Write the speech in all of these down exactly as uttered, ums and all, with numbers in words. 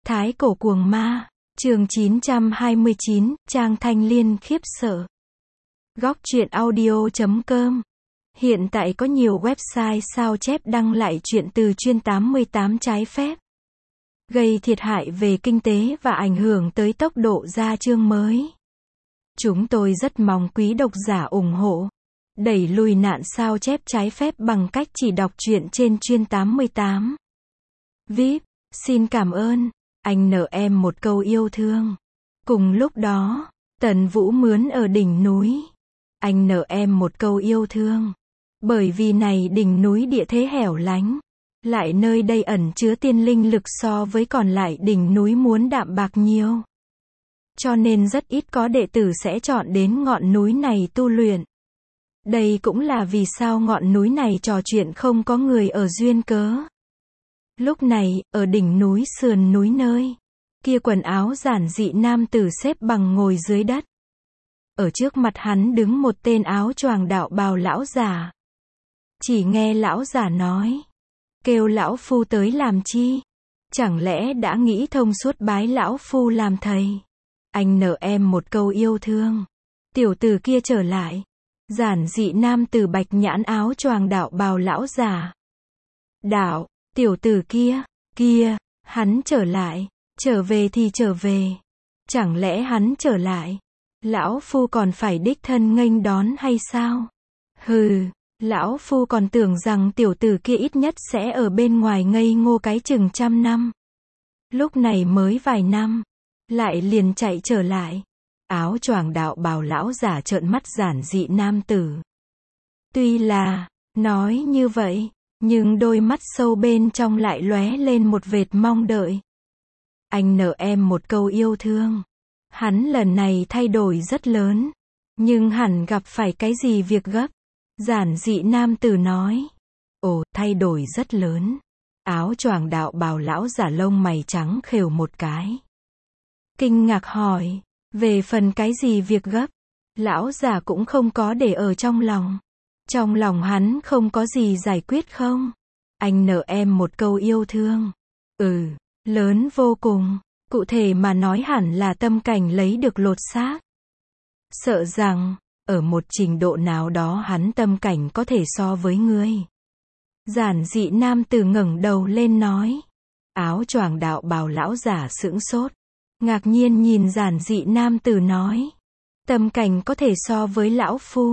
Thái cổ cuồng ma, chương chín trăm hai mươi chín, Trang Thanh Liên khiếp sợ. Góc truyện audio chấm com. Hiện tại có nhiều website sao chép đăng lại chuyện từ chuyên tám mươi tám trái phép, gây thiệt hại về kinh tế và ảnh hưởng tới tốc độ ra chương mới. Chúng tôi rất mong quý độc giả ủng hộ, đẩy lùi nạn sao chép trái phép bằng cách chỉ đọc truyện trên chuyên tám mươi tám. vê i pê, xin cảm ơn. Anh nợ em một câu yêu thương. Cùng lúc đó, Tần Vũ mướn ở đỉnh núi. Anh nợ em một câu yêu thương. Bởi vì này đỉnh núi địa thế hẻo lánh, lại nơi đây ẩn chứa tiên linh lực so với còn lại đỉnh núi muốn đạm bạc nhiều. Cho nên rất ít có đệ tử sẽ chọn đến ngọn núi này tu luyện. Đây cũng là vì sao ngọn núi này trò chuyện không có người ở duyên cớ. Lúc này, ở đỉnh núi sườn núi nơi kia quần áo giản dị nam tử xếp bằng ngồi dưới đất. Ở trước mặt hắn đứng một tên áo choàng đạo bào lão giả. Chỉ nghe lão giả nói, kêu lão phu tới làm chi? Chẳng lẽ đã nghĩ thông suốt bái lão phu làm thầy? Anh nợ em một câu yêu thương. Tiểu tử kia trở lại. Giản dị nam tử bạch nhãn áo choàng đạo bào lão giả. Đạo, tiểu tử kia, kia, hắn trở lại, trở về thì trở về. Chẳng lẽ hắn trở lại, lão phu còn phải đích thân nghênh đón hay sao? Hừ, lão phu còn tưởng rằng tiểu tử kia ít nhất sẽ ở bên ngoài ngây ngô cái chừng trăm năm. Lúc này mới vài năm, lại liền chạy trở lại. Áo choàng đạo bào lão giả trợn mắt giản dị nam tử. Tuy là nói như vậy, nhưng đôi mắt sâu bên trong lại lóe lên một vệt mong đợi. Anh nợ em một câu yêu thương. Hắn lần này thay đổi rất lớn, nhưng hẳn gặp phải cái gì việc gấp. Giản dị nam tử nói. Ồ, thay đổi rất lớn. Áo choàng đạo bào lão giả lông mày trắng khều một cái. Kinh ngạc hỏi, về phần cái gì việc gấp, lão giả cũng không có để ở trong lòng. Trong lòng hắn không có gì giải quyết không? Anh nợ em một câu yêu thương. Ừ, lớn vô cùng. Cụ thể mà nói hẳn là tâm cảnh lấy được lột xác. Sợ rằng, ở một trình độ nào đó hắn tâm cảnh có thể so với ngươi. Giản dị nam tử ngẩng đầu lên nói. Áo choàng đạo bào lão giả sững sốt. Ngạc nhiên nhìn giản dị nam tử nói. Tâm cảnh có thể so với lão phu.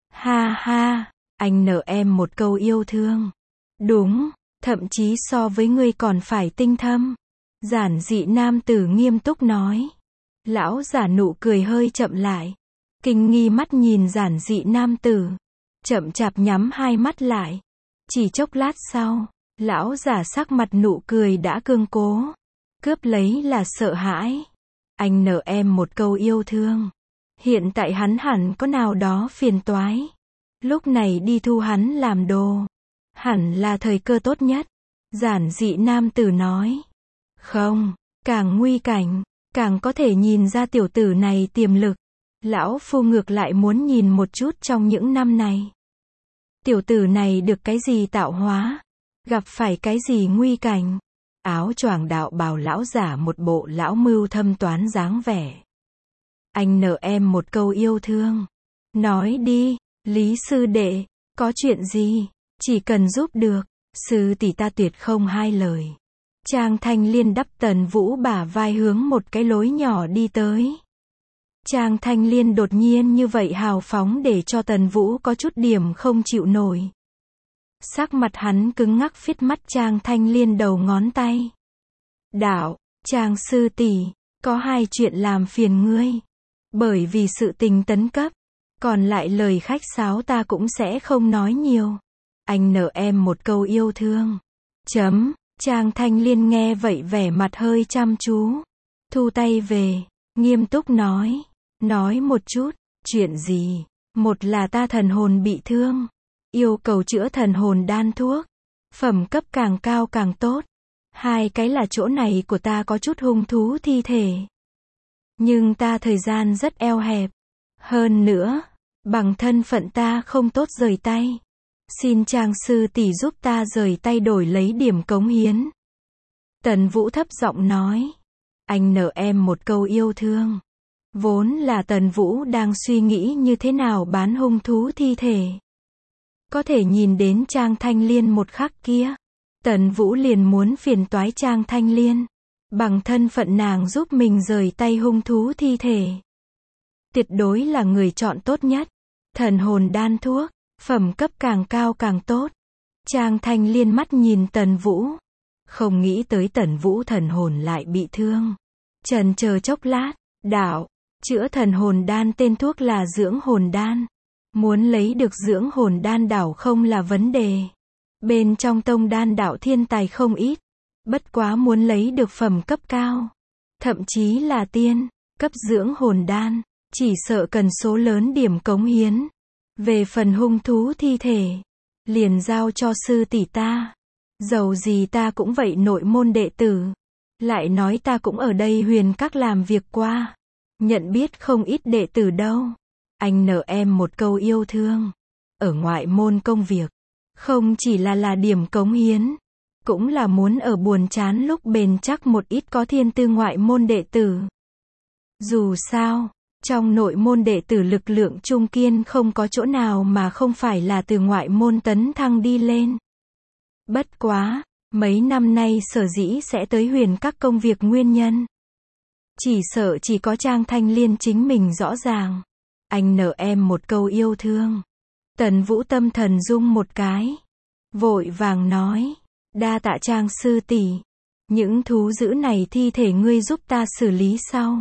Ha ha, anh nợ em một câu yêu thương. Đúng, thậm chí so với ngươi còn phải tinh thâm. Giản dị nam tử nghiêm túc nói. Lão giả nụ cười hơi chậm lại. Kinh nghi mắt nhìn giản dị nam tử. Chậm chạp nhắm hai mắt lại. Chỉ chốc lát sau, lão giả sắc mặt nụ cười đã cương cố. Cướp lấy là sợ hãi. Anh nợ em một câu yêu thương. Hiện tại hắn hẳn có nào đó phiền toái. Lúc này đi thu hắn làm đồ, hẳn là thời cơ tốt nhất. Giản dị nam tử nói. Không, càng nguy cảnh, càng có thể nhìn ra tiểu tử này tiềm lực. Lão phu ngược lại muốn nhìn một chút trong những năm này. Tiểu tử này được cái gì tạo hóa? Gặp phải cái gì nguy cảnh? Áo choàng đạo bào lão giả một bộ lão mưu thâm toán dáng vẻ. Anh nợ em một câu yêu thương. Nói đi, Lý sư đệ, có chuyện gì? Chỉ cần giúp được, sư tỷ ta tuyệt không hai lời. Trang Thanh Liên đắp Tần Vũ bả vai hướng một cái lối nhỏ đi tới. Trang Thanh Liên đột nhiên như vậy hào phóng để cho Tần Vũ có chút điểm không chịu nổi. Sắc mặt hắn cứng ngắc phít mắt Trang Thanh Liên đầu ngón tay. Đạo, Trang sư tỷ, có hai chuyện làm phiền ngươi. Bởi vì sự tình tấn cấp, còn lại lời khách sáo ta cũng sẽ không nói nhiều. Anh nợ em một câu yêu thương. Chấm, Trang Thanh Liên nghe vậy vẻ mặt hơi chăm chú. Thu tay về, nghiêm túc nói. Nói một chút, chuyện gì? Một là ta thần hồn bị thương. Yêu cầu chữa thần hồn đan thuốc. Phẩm cấp càng cao càng tốt. Hai cái là chỗ này của ta có chút hung thú thi thể. Nhưng ta thời gian rất eo hẹp. Hơn nữa, bằng thân phận ta không tốt rời tay. Xin Trang sư tỷ giúp ta rời tay đổi lấy điểm cống hiến. Tần Vũ thấp giọng nói. Anh nợ em một câu yêu thương. Vốn là Tần Vũ đang suy nghĩ như thế nào bán hung thú thi thể. Có thể nhìn đến Trang Thanh Liên một khắc kia. Tần Vũ liền muốn phiền toái Trang Thanh Liên. Bằng thân phận nàng giúp mình rời tay hung thú thi thể. Tuyệt đối là người chọn tốt nhất. Thần hồn đan thuốc, phẩm cấp càng cao càng tốt. Trang Thanh Liên mắt nhìn Tần Vũ. Không nghĩ tới Tần Vũ thần hồn lại bị thương. Chần chờ chốc lát, đạo, chữa thần hồn đan tên thuốc là dưỡng hồn đan. Muốn lấy được dưỡng hồn đan đảo không là vấn đề. Bên trong tông đan đạo thiên tài không ít. Bất quá muốn lấy được phẩm cấp cao. Thậm chí là tiên, cấp dưỡng hồn đan. Chỉ sợ cần số lớn điểm cống hiến. Về phần hung thú thi thể. Liền giao cho sư tỷ ta. Dầu gì ta cũng vậy nội môn đệ tử. Lại nói ta cũng ở đây huyền các làm việc qua. Nhận biết không ít đệ tử đâu. Anh nợ em một câu yêu thương. Ở ngoại môn công việc. Không chỉ là là điểm cống hiến. Cũng là muốn ở buồn chán lúc bền chắc một ít có thiên tư ngoại môn đệ tử. Dù sao, trong nội môn đệ tử lực lượng trung kiên không có chỗ nào mà không phải là từ ngoại môn tấn thăng đi lên. Bất quá, mấy năm nay sở dĩ sẽ tới huyền các công việc nguyên nhân. Chỉ sợ chỉ có Trang Thanh Liên chính mình rõ ràng. Anh nợ em một câu yêu thương. Tần Vũ tâm thần rung một cái. Vội vàng nói. Đa tạ Trang sư tỷ. Những thú dữ này thi thể ngươi giúp ta xử lý sau.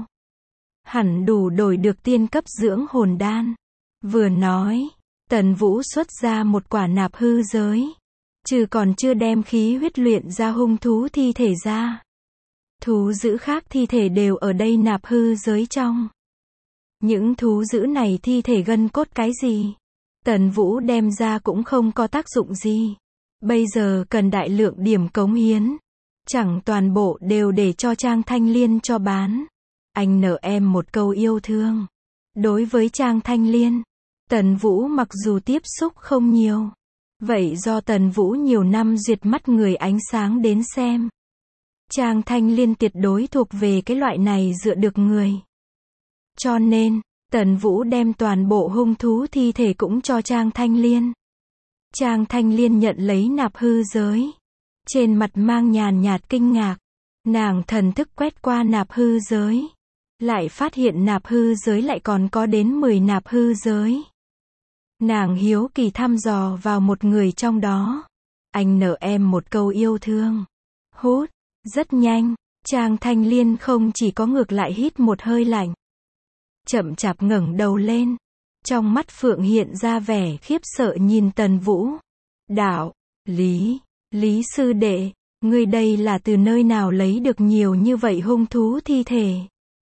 Hẳn đủ đổi được tiên cấp dưỡng hồn đan. Vừa nói, Tần Vũ xuất ra một quả nạp hư giới. Trừ còn chưa đem khí huyết luyện ra hung thú thi thể ra. Thú dữ khác thi thể đều ở đây nạp hư giới trong. Những thú dữ này thi thể gân cốt cái gì? Tần Vũ đem ra cũng không có tác dụng gì. Bây giờ cần đại lượng điểm cống hiến. Chẳng toàn bộ đều để cho Trang Thanh Liên cho bán. Anh nợ em một câu yêu thương. Đối với Trang Thanh Liên, Tần Vũ mặc dù tiếp xúc không nhiều. Vậy do Tần Vũ nhiều năm duyệt mắt người ánh sáng đến xem. Trang Thanh Liên tuyệt đối thuộc về cái loại này dựa được người. Cho nên, Tần Vũ đem toàn bộ hung thú thi thể cũng cho Trang Thanh Liên. Trang Thanh Liên nhận lấy nạp hư giới. Trên mặt mang nhàn nhạt kinh ngạc. Nàng thần thức quét qua nạp hư giới. Lại phát hiện nạp hư giới lại còn có đến mười nạp hư giới. Nàng hiếu kỳ thăm dò vào một người trong đó. Anh nợ em một câu yêu thương. Hút, rất nhanh, Trang Thanh Liên không chỉ có ngược lại hít một hơi lạnh. Chậm chạp ngẩng đầu lên. Trong mắt phượng hiện ra vẻ khiếp sợ nhìn Tần Vũ. Đạo, Lý, Lý sư đệ, ngươi đây là từ nơi nào lấy được nhiều như vậy hung thú thi thể?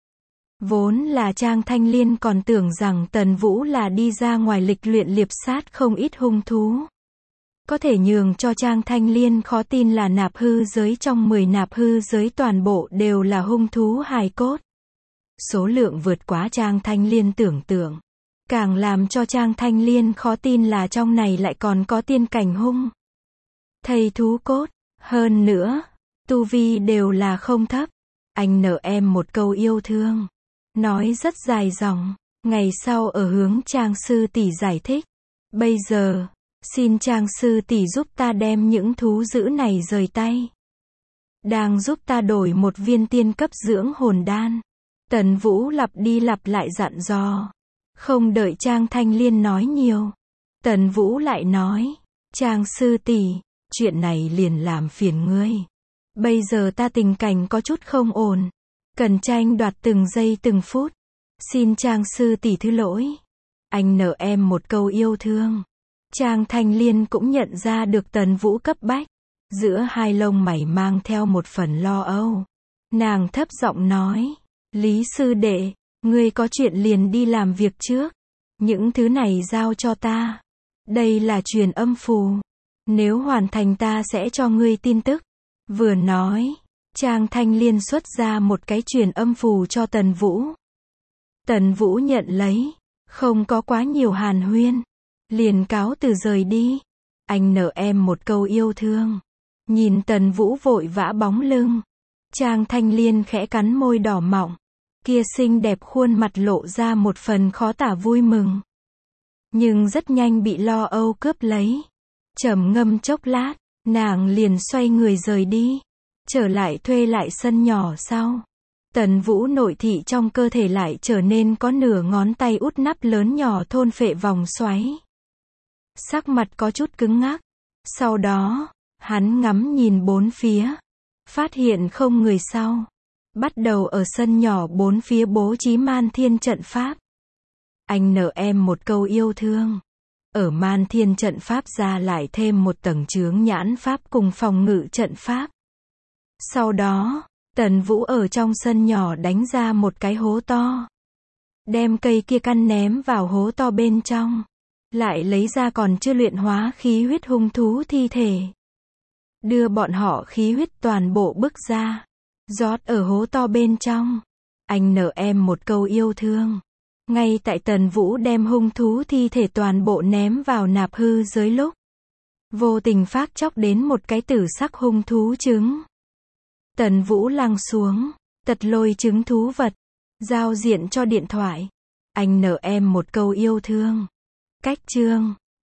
Vốn là Trang Thanh Liên còn tưởng rằng Tần Vũ là đi ra ngoài lịch luyện liệp sát không ít hung thú. Có thể nhường cho Trang Thanh Liên khó tin là nạp hư giới trong mười nạp hư giới toàn bộ đều là hung thú hài cốt. Số lượng vượt quá Trang Thanh Liên tưởng tượng. Càng làm cho Trang Thanh Liên khó tin là trong này lại còn có tiên cảnh hung. Thầy thú cốt, hơn nữa, tu vi đều là không thấp. Anh nợ em một câu yêu thương. Nói rất dài dòng, ngày sau ở hướng Trang sư tỷ giải thích. Bây giờ, xin Trang sư tỷ giúp ta đem những thú dữ này rời tay. Đang giúp ta đổi một viên tiên cấp dưỡng hồn đan. Tần Vũ lặp đi lặp lại dặn dò. Không đợi Trang Thanh Liên nói nhiều. Tần Vũ lại nói. Trang sư tỷ, chuyện này liền làm phiền ngươi. Bây giờ ta tình cảnh có chút không ổn. Cần tranh đoạt từng giây từng phút. Xin Trang sư tỷ thứ lỗi. Anh nợ em một câu yêu thương. Trang Thanh Liên cũng nhận ra được Tần Vũ cấp bách. Giữa hai lông mày mang theo một phần lo âu. Nàng thấp giọng nói. Lý sư đệ, ngươi có chuyện liền đi làm việc trước. Những thứ này giao cho ta. Đây là truyền âm phù. Nếu hoàn thành ta sẽ cho ngươi tin tức. Vừa nói, Trang Thanh Liên xuất ra một cái truyền âm phù cho Tần Vũ. Tần Vũ nhận lấy, không có quá nhiều hàn huyên. Liền cáo từ rời đi. Anh nợ em một câu yêu thương. Nhìn Tần Vũ vội vã bóng lưng, Trang Thanh Liên khẽ cắn môi đỏ mọng. Kia xinh đẹp khuôn mặt lộ ra một phần khó tả vui mừng. Nhưng rất nhanh bị lo âu cướp lấy. Trầm ngâm chốc lát, nàng liền xoay người rời đi. Trở lại thuê lại sân nhỏ sau. Tần Vũ nội thị trong cơ thể lại trở nên có nửa ngón tay út nắp lớn nhỏ thôn phệ vòng xoáy. Sắc mặt có chút cứng ngắc. Sau đó, hắn ngắm nhìn bốn phía. Phát hiện không người sau. Bắt đầu ở sân nhỏ bốn phía bố trí man thiên trận pháp. Anh nợ em một câu yêu thương. Ở man thiên trận pháp ra lại thêm một tầng chướng nhãn pháp cùng phòng ngự trận pháp. Sau đó, Tần Vũ ở trong sân nhỏ đánh ra một cái hố to. Đem cây kia căn ném vào hố to bên trong. Lại lấy ra còn chưa luyện hóa khí huyết hung thú thi thể. Đưa bọn họ khí huyết toàn bộ bức ra. Rót ở hố to bên trong. Anh nợ em một câu yêu thương. Ngay tại Tần Vũ đem hung thú thi thể toàn bộ ném vào nạp hư giới lúc. Vô tình phác chóc đến một cái tử sắc hung thú trứng. Tần Vũ lăng xuống. Tật lôi trứng thú vật. Giao diện cho điện thoại. Anh nợ em một câu yêu thương. Cách chương